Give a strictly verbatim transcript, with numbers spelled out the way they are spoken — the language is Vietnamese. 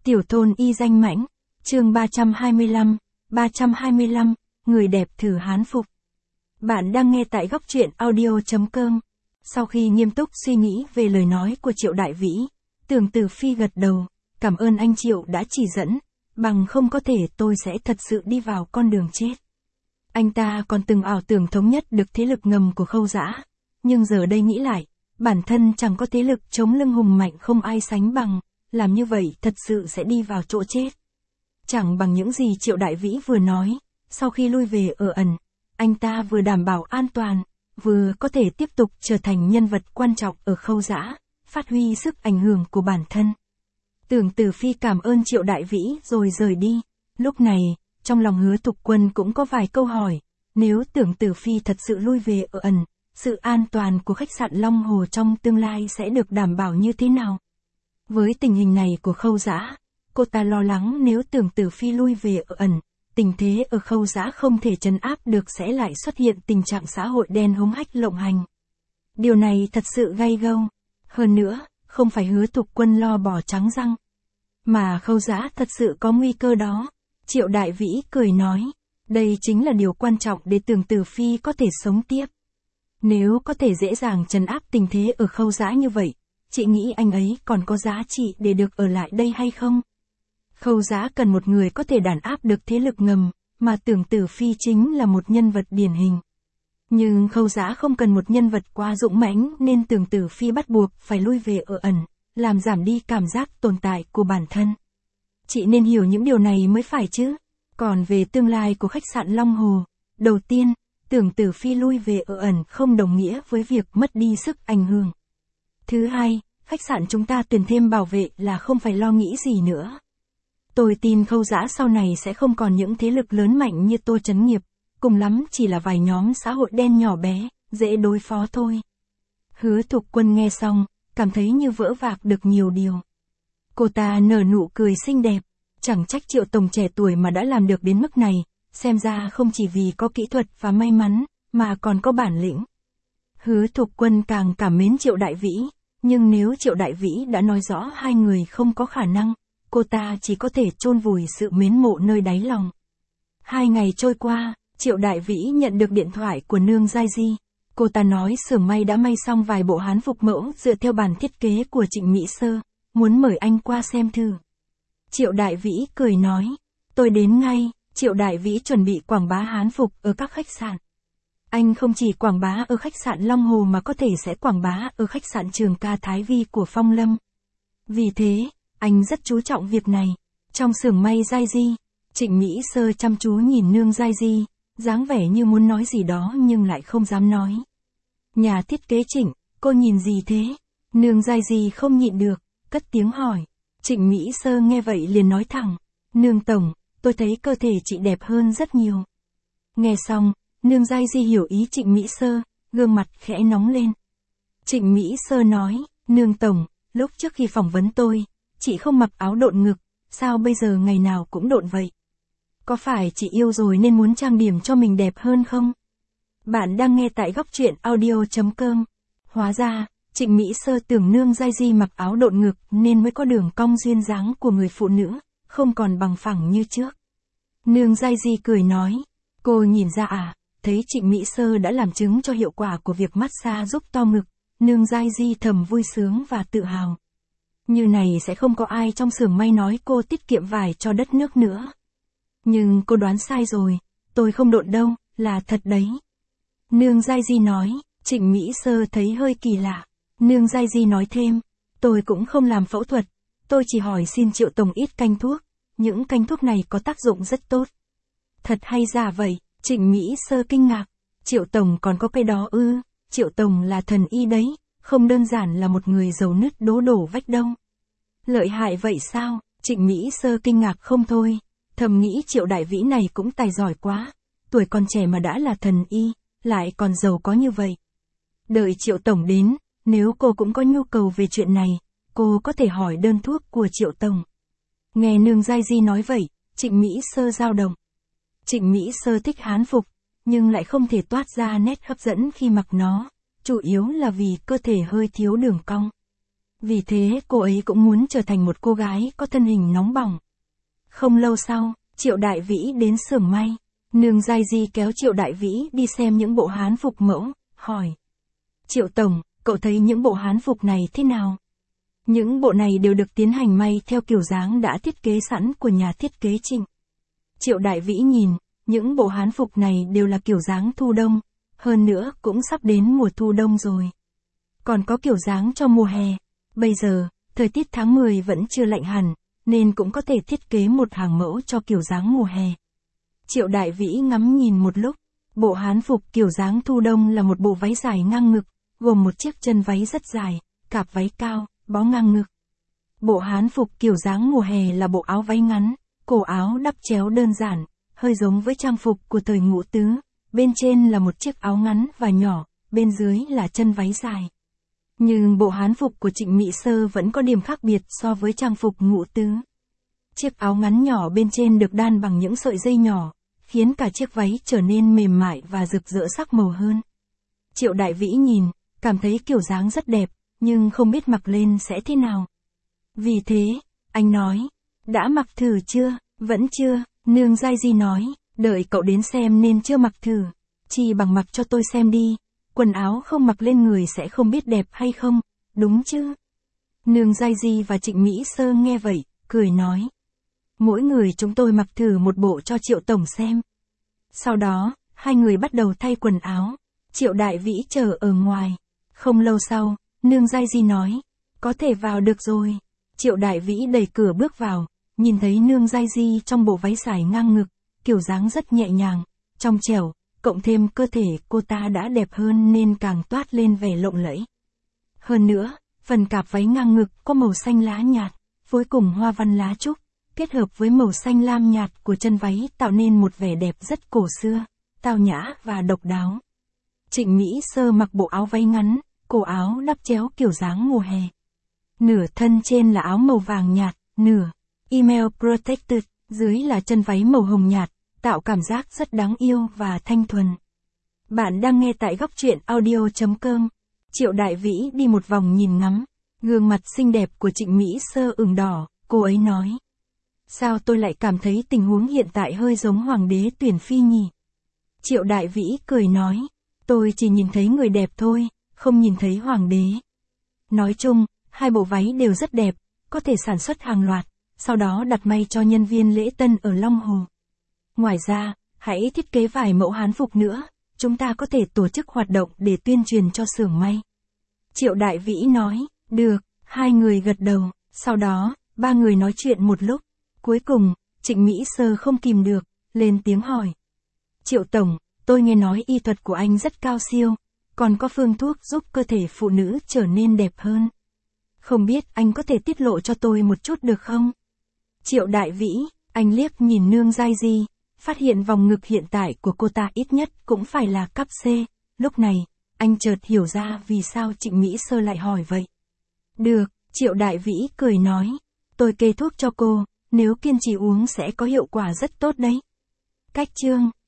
Tiểu thôn y danh mãnh, chương ba trăm hai mươi lăm, ba trăm hai mươi lăm, người đẹp thử hán phục. Bạn đang nghe tại góc truyện audio chấm com. Sau khi nghiêm túc suy nghĩ về lời nói của Triệu Đại Vĩ, Tưởng Tử Phi gật đầu, cảm ơn anh Triệu đã chỉ dẫn, bằng không có thể tôi sẽ thật sự đi vào con đường chết. Anh ta còn từng ảo tưởng thống nhất được thế lực ngầm của Khâu Dã, nhưng giờ đây nghĩ lại, bản thân chẳng có thế lực chống lưng hùng mạnh không ai sánh bằng, làm như vậy thật sự sẽ đi vào chỗ chết. Chẳng bằng những gì Triệu Đại Vĩ vừa nói, sau khi lui về ở ẩn, anh ta vừa đảm bảo an toàn, vừa có thể tiếp tục trở thành nhân vật quan trọng ở Khâu Dã, phát huy sức ảnh hưởng của bản thân. Tưởng Tử Phi cảm ơn Triệu Đại Vĩ rồi rời đi. Lúc này, trong lòng Hứa Thục Quân cũng có vài câu hỏi, nếu Tưởng Tử Phi thật sự lui về ở ẩn, sự an toàn của khách sạn Long Hồ trong tương lai sẽ được đảm bảo như thế nào? Với tình hình này của Khâu Dã, cô ta lo lắng nếu Tưởng Tử Phi lui về ở ẩn, tình thế ở Khâu Dã không thể trấn áp được sẽ lại xuất hiện tình trạng xã hội đen hống hách lộng hành. Điều này thật sự gay gâu. Hơn nữa, không phải Hứa Thục Quân lo bỏ trắng răng, mà Khâu Dã thật sự có nguy cơ đó. Triệu Đại Vĩ cười nói, đây chính là điều quan trọng để Tưởng Tử Phi có thể sống tiếp. Nếu có thể dễ dàng trấn áp tình thế ở Khâu Dã như vậy, chị nghĩ anh ấy còn có giá trị để được ở lại đây hay không? Khâu Dã cần một người có thể đàn áp được thế lực ngầm, mà Tưởng Tử Phi chính là một nhân vật điển hình. Nhưng Khâu Dã không cần một nhân vật quá dũng mãnh nên Tưởng Tử Phi bắt buộc phải lui về ở ẩn, làm giảm đi cảm giác tồn tại của bản thân. Chị nên hiểu những điều này mới phải chứ. Còn về tương lai của khách sạn Long Hồ, đầu tiên, Tưởng Tử Phi lui về ở ẩn không đồng nghĩa với việc mất đi sức ảnh hưởng. Thứ hai, khách sạn chúng ta tuyển thêm bảo vệ là không phải lo nghĩ gì nữa. Tôi tin Khâu Dã sau này sẽ không còn những thế lực lớn mạnh như Tô Chấn Nghiệp, cùng lắm chỉ là vài nhóm xã hội đen nhỏ bé, dễ đối phó thôi. Hứa Thục Quân nghe xong, cảm thấy như vỡ vạc được nhiều điều. Cô ta nở nụ cười xinh đẹp, chẳng trách Triệu Tổng trẻ tuổi mà đã làm được đến mức này, xem ra không chỉ vì có kỹ thuật và may mắn, mà còn có bản lĩnh. Hứa Thục Quân càng cảm mến Triệu Đại Vĩ, nhưng nếu Triệu Đại Vĩ đã nói rõ hai người không có khả năng, cô ta chỉ có thể chôn vùi sự mến mộ nơi đáy lòng. Hai ngày trôi qua, Triệu Đại Vĩ nhận được điện thoại của Nương Giai Di. Cô ta nói xưởng may đã may xong vài bộ hán phục mẫu dựa theo bản thiết kế của Trịnh Mỹ Sơ, muốn mời anh qua xem thử. Triệu Đại Vĩ cười nói, tôi đến ngay. Triệu Đại Vĩ chuẩn bị quảng bá hán phục ở các khách sạn. Anh không chỉ quảng bá ở khách sạn Long Hồ mà có thể sẽ quảng bá ở khách sạn Trường Ca Thái Vi của Phong Lâm. Vì thế, anh rất chú trọng việc này. Trong xưởng may Giai Di, Trịnh Mỹ Sơ chăm chú nhìn Nương Giai Di, dáng vẻ như muốn nói gì đó nhưng lại không dám nói. Nhà thiết kế Trịnh, cô nhìn gì thế? Nương Giai Di không nhịn được, cất tiếng hỏi. Trịnh Mỹ Sơ nghe vậy liền nói thẳng, Nương Tổng, tôi thấy cơ thể chị đẹp hơn rất nhiều. Nghe xong, Nương Giai Di hiểu ý Trịnh Mỹ Sơ, gương mặt khẽ nóng lên. Trịnh Mỹ Sơ nói, Nương Tổng, lúc trước khi phỏng vấn tôi, chị không mặc áo độn ngực, sao bây giờ ngày nào cũng độn vậy? Có phải chị yêu rồi nên muốn trang điểm cho mình đẹp hơn không? Bạn đang nghe tại góc truyện audio chấm com. Hóa ra, Trịnh Mỹ Sơ tưởng Nương Giai Di mặc áo độn ngực nên mới có đường cong duyên dáng của người phụ nữ, không còn bằng phẳng như trước. Nương Giai Di cười nói, cô nhìn ra à, thấy Trịnh Mỹ Sơ đã làm chứng cho hiệu quả của việc massage giúp to ngực, Nương Giai Di thầm vui sướng và tự hào. Như này sẽ không có ai trong xưởng may nói cô tiết kiệm vải cho đất nước nữa. Nhưng cô đoán sai rồi, tôi không độn đâu, là thật đấy. Nương Giai Di nói, Trịnh Mỹ Sơ thấy hơi kỳ lạ. Nương Giai Di nói thêm, tôi cũng không làm phẫu thuật, tôi chỉ hỏi xin Triệu Tổng ít canh thuốc, những canh thuốc này có tác dụng rất tốt. Thật hay giả vậy? Trịnh Mỹ Sơ kinh ngạc, Triệu Tổng còn có cái đó ư? Triệu Tổng là thần y đấy, không đơn giản là một người giàu nứt đố đổ vách đâu. Lợi hại vậy sao? Trịnh Mỹ Sơ kinh ngạc không thôi, thầm nghĩ Triệu Đại Vĩ này cũng tài giỏi quá, tuổi còn trẻ mà đã là thần y, lại còn giàu có như vậy. Đợi Triệu Tổng đến, nếu cô cũng có nhu cầu về chuyện này, cô có thể hỏi đơn thuốc của Triệu Tổng. Nghe Nương Giai Di nói vậy, Trịnh Mỹ Sơ dao động. Trịnh Mỹ Sơ thích hán phục, nhưng lại không thể toát ra nét hấp dẫn khi mặc nó, chủ yếu là vì cơ thể hơi thiếu đường cong. Vì thế cô ấy cũng muốn trở thành một cô gái có thân hình nóng bỏng. Không lâu sau, Triệu Đại Vĩ đến xưởng may. Nương Giai Di kéo Triệu Đại Vĩ đi xem những bộ hán phục mẫu, hỏi. Triệu Tổng, cậu thấy những bộ hán phục này thế nào? Những bộ này đều được tiến hành may theo kiểu dáng đã thiết kế sẵn của nhà thiết kế Trịnh. Triệu Đại Vĩ nhìn, những bộ hán phục này đều là kiểu dáng thu đông, hơn nữa cũng sắp đến mùa thu đông rồi. Còn có kiểu dáng cho mùa hè. Bây giờ, thời tiết tháng mười vẫn chưa lạnh hẳn, nên cũng có thể thiết kế một hàng mẫu cho kiểu dáng mùa hè. Triệu Đại Vĩ ngắm nhìn một lúc, bộ hán phục kiểu dáng thu đông là một bộ váy dài ngang ngực, gồm một chiếc chân váy rất dài, cạp váy cao, bó ngang ngực. Bộ hán phục kiểu dáng mùa hè là bộ áo váy ngắn, cổ áo đắp chéo đơn giản, hơi giống với trang phục của thời Ngũ Tứ, bên trên là một chiếc áo ngắn và nhỏ, bên dưới là chân váy dài. Nhưng bộ hán phục của Trịnh Mỹ Sơ vẫn có điểm khác biệt so với trang phục Ngũ Tứ. Chiếc áo ngắn nhỏ bên trên được đan bằng những sợi dây nhỏ, khiến cả chiếc váy trở nên mềm mại và rực rỡ sắc màu hơn. Triệu Đại Vĩ nhìn, cảm thấy kiểu dáng rất đẹp, nhưng không biết mặc lên sẽ thế nào. Vì thế, anh nói, đã mặc thử chưa? Vẫn chưa, nương Giai Di nói, đợi cậu đến xem nên chưa mặc thử. Chỉ bằng mặc cho tôi xem đi, quần áo không mặc lên người sẽ không biết đẹp hay không, đúng chứ? Nương Giai Di và Trịnh Mỹ Sơ nghe vậy, cười nói. Mỗi người chúng tôi mặc thử một bộ cho Triệu Tổng xem. Sau đó, hai người bắt đầu thay quần áo. Triệu Đại Vĩ chờ ở ngoài. Không lâu sau, nương Giai Di nói, có thể vào được rồi. Triệu Đại Vĩ đẩy cửa bước vào, nhìn thấy nương Giai Di trong bộ váy dài ngang ngực, kiểu dáng rất nhẹ nhàng, trong trẻo, cộng thêm cơ thể cô ta đã đẹp hơn nên càng toát lên vẻ lộng lẫy. Hơn nữa, phần cạp váy ngang ngực có màu xanh lá nhạt, phối cùng hoa văn lá trúc, kết hợp với màu xanh lam nhạt của chân váy tạo nên một vẻ đẹp rất cổ xưa, tao nhã và độc đáo. Trịnh Mỹ Sơ mặc bộ áo váy ngắn, cổ áo đắp chéo kiểu dáng mùa hè. Nửa thân trên là áo màu vàng nhạt, nửa email protected, dưới là chân váy màu hồng nhạt, tạo cảm giác rất đáng yêu và thanh thuần. Bạn đang nghe tại góc truyện audio chấm com. Triệu Đại Vĩ đi một vòng nhìn ngắm, gương mặt xinh đẹp của Trịnh Mỹ Sơ ửng đỏ, cô ấy nói. Sao tôi lại cảm thấy tình huống hiện tại hơi giống hoàng đế tuyển phi nhỉ? Triệu Đại Vĩ cười nói, tôi chỉ nhìn thấy người đẹp thôi, không nhìn thấy hoàng đế. Nói chung, hai bộ váy đều rất đẹp, có thể sản xuất hàng loạt, sau đó đặt may cho nhân viên lễ tân ở Long Hồ. Ngoài ra, hãy thiết kế vài mẫu hán phục nữa, chúng ta có thể tổ chức hoạt động để tuyên truyền cho xưởng may. Triệu Đại Vĩ nói, được, hai người gật đầu, sau đó, ba người nói chuyện một lúc. Cuối cùng, Trịnh Mỹ Sơ không kìm được, lên tiếng hỏi. Triệu Tổng, tôi nghe nói y thuật của anh rất cao siêu, còn có phương thuốc giúp cơ thể phụ nữ trở nên đẹp hơn. Không biết anh có thể tiết lộ cho tôi một chút được không? Triệu Đại Vĩ, anh liếc nhìn nương Giai Di, phát hiện vòng ngực hiện tại của cô ta ít nhất cũng phải là cấp C. Lúc này, anh chợt hiểu ra vì sao Trịnh Mỹ Sơ lại hỏi vậy. Được, Triệu Đại Vĩ cười nói, tôi kê thuốc cho cô, nếu kiên trì uống sẽ có hiệu quả rất tốt đấy. Cách chương